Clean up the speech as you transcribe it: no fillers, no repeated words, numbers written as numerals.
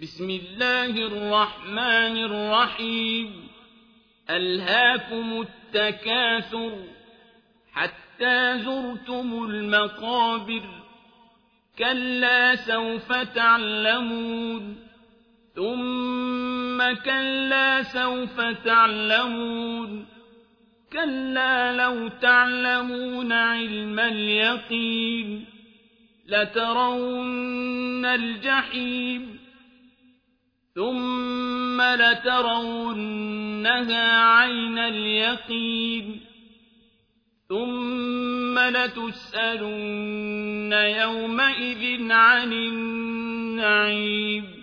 بسم الله الرحمن الرحيم ألهاكم التكاثر حتى زرتم المقابر كلا سوف تعلمون ثم كلا سوف تعلمون كلا لو تعلمون علم اليقين لترون الجحيم ثم لترونها عين اليقين ثم لتسألن يومئذ عن النعيم